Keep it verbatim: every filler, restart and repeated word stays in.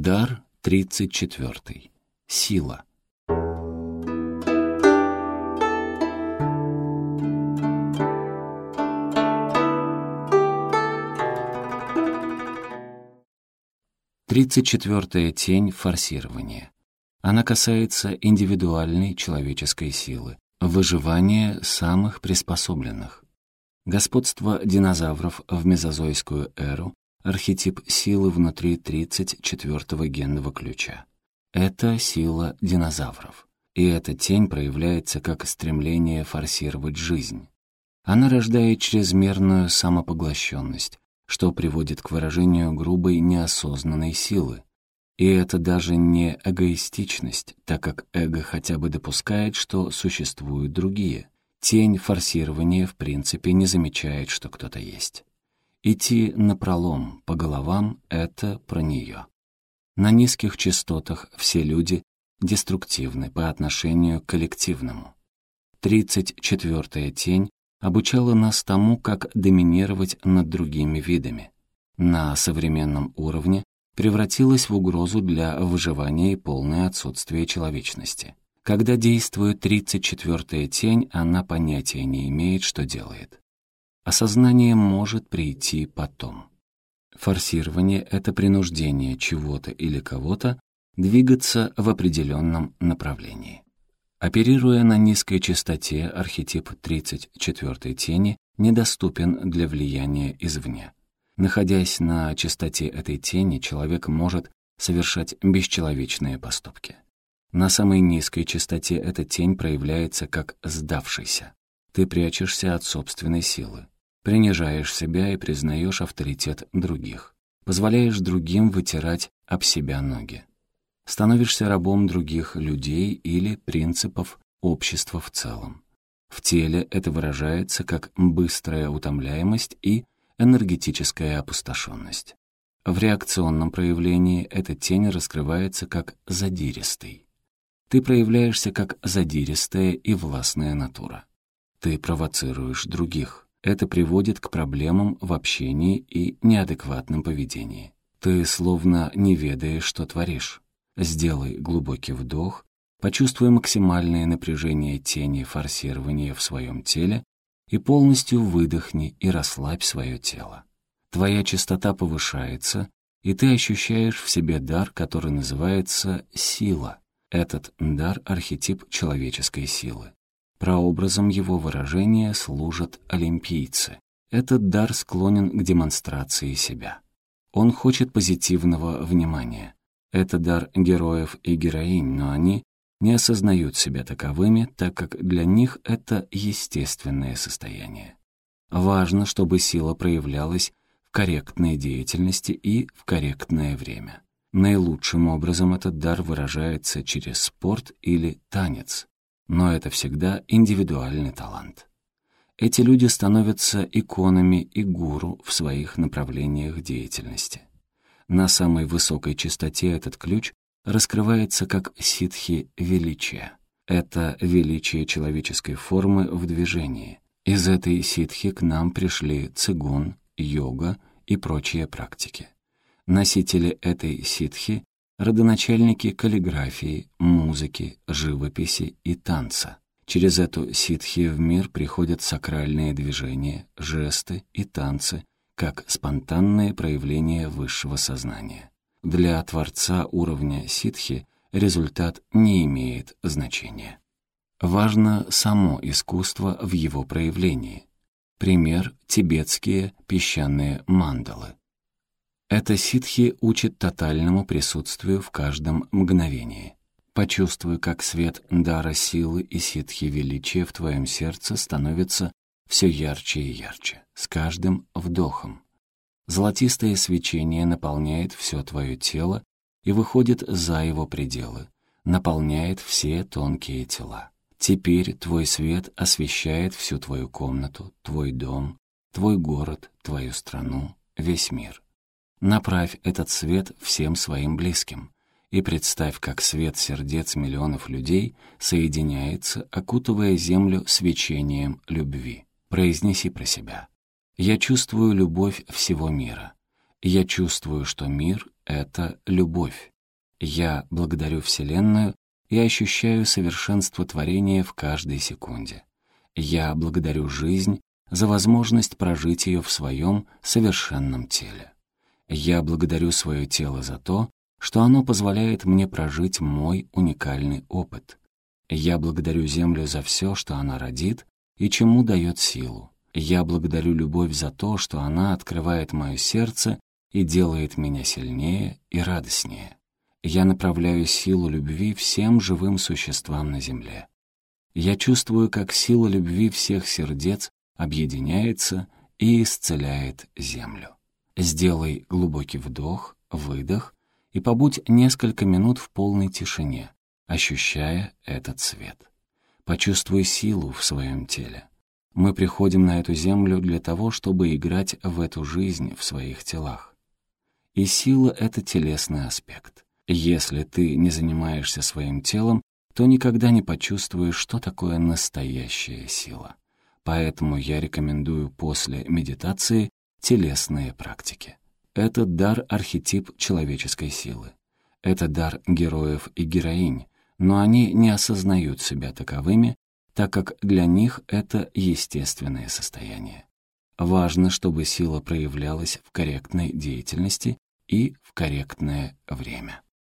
Дар тридцать четвёртый. Сила. Тридцать четвёртая тень — форсирование. Она касается индивидуальной человеческой силы, выживания самых приспособленных. Господство динозавров в мезозойскую эру — архетип силы внутри тридцать четвёртого генного ключа. Это сила динозавров. И эта тень проявляется как стремление форсировать жизнь. Она рождает чрезмерную самопоглощенность, что приводит к выражению грубой неосознанной силы. И это даже не эгоистичность, так как эго хотя бы допускает, что существуют другие. Тень форсирования в принципе не замечает, что кто-то есть. Идти напролом по головам — это про нее. На низких частотах все люди деструктивны по отношению к коллективному. Тридцать четвёртая тень обучала нас тому, как доминировать над другими видами. На современном уровне превратилась в угрозу для выживания и полное отсутствие человечности. Когда действует тридцать четвёртая тень, она понятия не имеет, что делает. Осознание может прийти потом. Форсирование — это принуждение чего-то или кого-то двигаться в определенном направлении. Оперируя на низкой частоте, архетип тридцать четвёртой тени недоступен для влияния извне. Находясь на частоте этой тени, человек может совершать бесчеловечные поступки. На самой низкой частоте эта тень проявляется как сдавшийся. Ты прячешься от собственной силы, принижаешь себя и признаешь авторитет других, позволяешь другим вытирать об себя ноги. Становишься рабом других людей или принципов общества в целом. В теле это выражается как быстрая утомляемость и энергетическая опустошенность. В реакционном проявлении эта тень раскрывается как задиристый. Ты проявляешься как задиристая и властная натура. Ты провоцируешь других. Это приводит к проблемам в общении и неадекватном поведении. Ты словно не ведаешь, что творишь. Сделай глубокий вдох, почувствуй максимальное напряжение тени форсирования в своем теле и полностью выдохни и расслабь свое тело. Твоя частота повышается, и ты ощущаешь в себе дар, который называется сила. Этот дар — архетип человеческой силы. Прообразом его выражения служат олимпийцы. Этот дар склонен к демонстрации себя. Он хочет позитивного внимания. Это дар героев и героинь, но они не осознают себя таковыми, так как для них это естественное состояние. Важно, чтобы сила проявлялась в корректной деятельности и в корректное время. Наилучшим образом этот дар выражается через спорт или танец, но это всегда индивидуальный талант. Эти люди становятся иконами и гуру в своих направлениях деятельности. На самой высокой частоте этот ключ раскрывается как ситхи величия. Это величие человеческой формы в движении. Из этой ситхи к нам пришли цигун, йога и прочие практики. Носители этой ситхи — родоначальники каллиграфии, музыки, живописи и танца. Через эту ситхи в мир приходят сакральные движения, жесты и танцы, как спонтанное проявление высшего сознания. Для Творца уровня ситхи результат не имеет значения. Важно само искусство в его проявлении. Пример — тибетские песчаные мандалы. Это ситхи учит тотальному присутствию в каждом мгновении. Почувствуй, как свет дара силы и ситхи величия в твоем сердце становится все ярче и ярче, с каждым вдохом. Золотистое свечение наполняет все твое тело и выходит за его пределы, наполняет все тонкие тела. Теперь твой свет освещает всю твою комнату, твой дом, твой город, твою страну, весь мир. Направь этот свет всем своим близким и представь, как свет сердец миллионов людей соединяется, окутывая землю свечением любви. Произнеси про себя: «Я чувствую любовь всего мира. Я чувствую, что мир — это любовь. Я благодарю Вселенную и ощущаю совершенство творения в каждой секунде. Я благодарю жизнь за возможность прожить ее в своем совершенном теле. Я благодарю свое тело за то, что оно позволяет мне прожить мой уникальный опыт. Я благодарю Землю за все, что она родит и чему дает силу. Я благодарю любовь за то, что она открывает мое сердце и делает меня сильнее и радостнее. Я направляю силу любви всем живым существам на Земле. Я чувствую, как сила любви всех сердец объединяется и исцеляет Землю. Сделай глубокий вдох, выдох и побудь несколько минут в полной тишине, ощущая этот свет. Почувствуй силу в своем теле. Мы приходим на эту землю для того, чтобы играть в эту жизнь в своих телах. И сила — это телесный аспект. Если ты не занимаешься своим телом, то никогда не почувствуешь, что такое настоящая сила. Поэтому я рекомендую после медитации телесные практики. Это дар-архетип человеческой силы. Это дар героев и героинь, но они не осознают себя таковыми, так как для них это естественное состояние. Важно, чтобы сила проявлялась в корректной деятельности и в корректное время.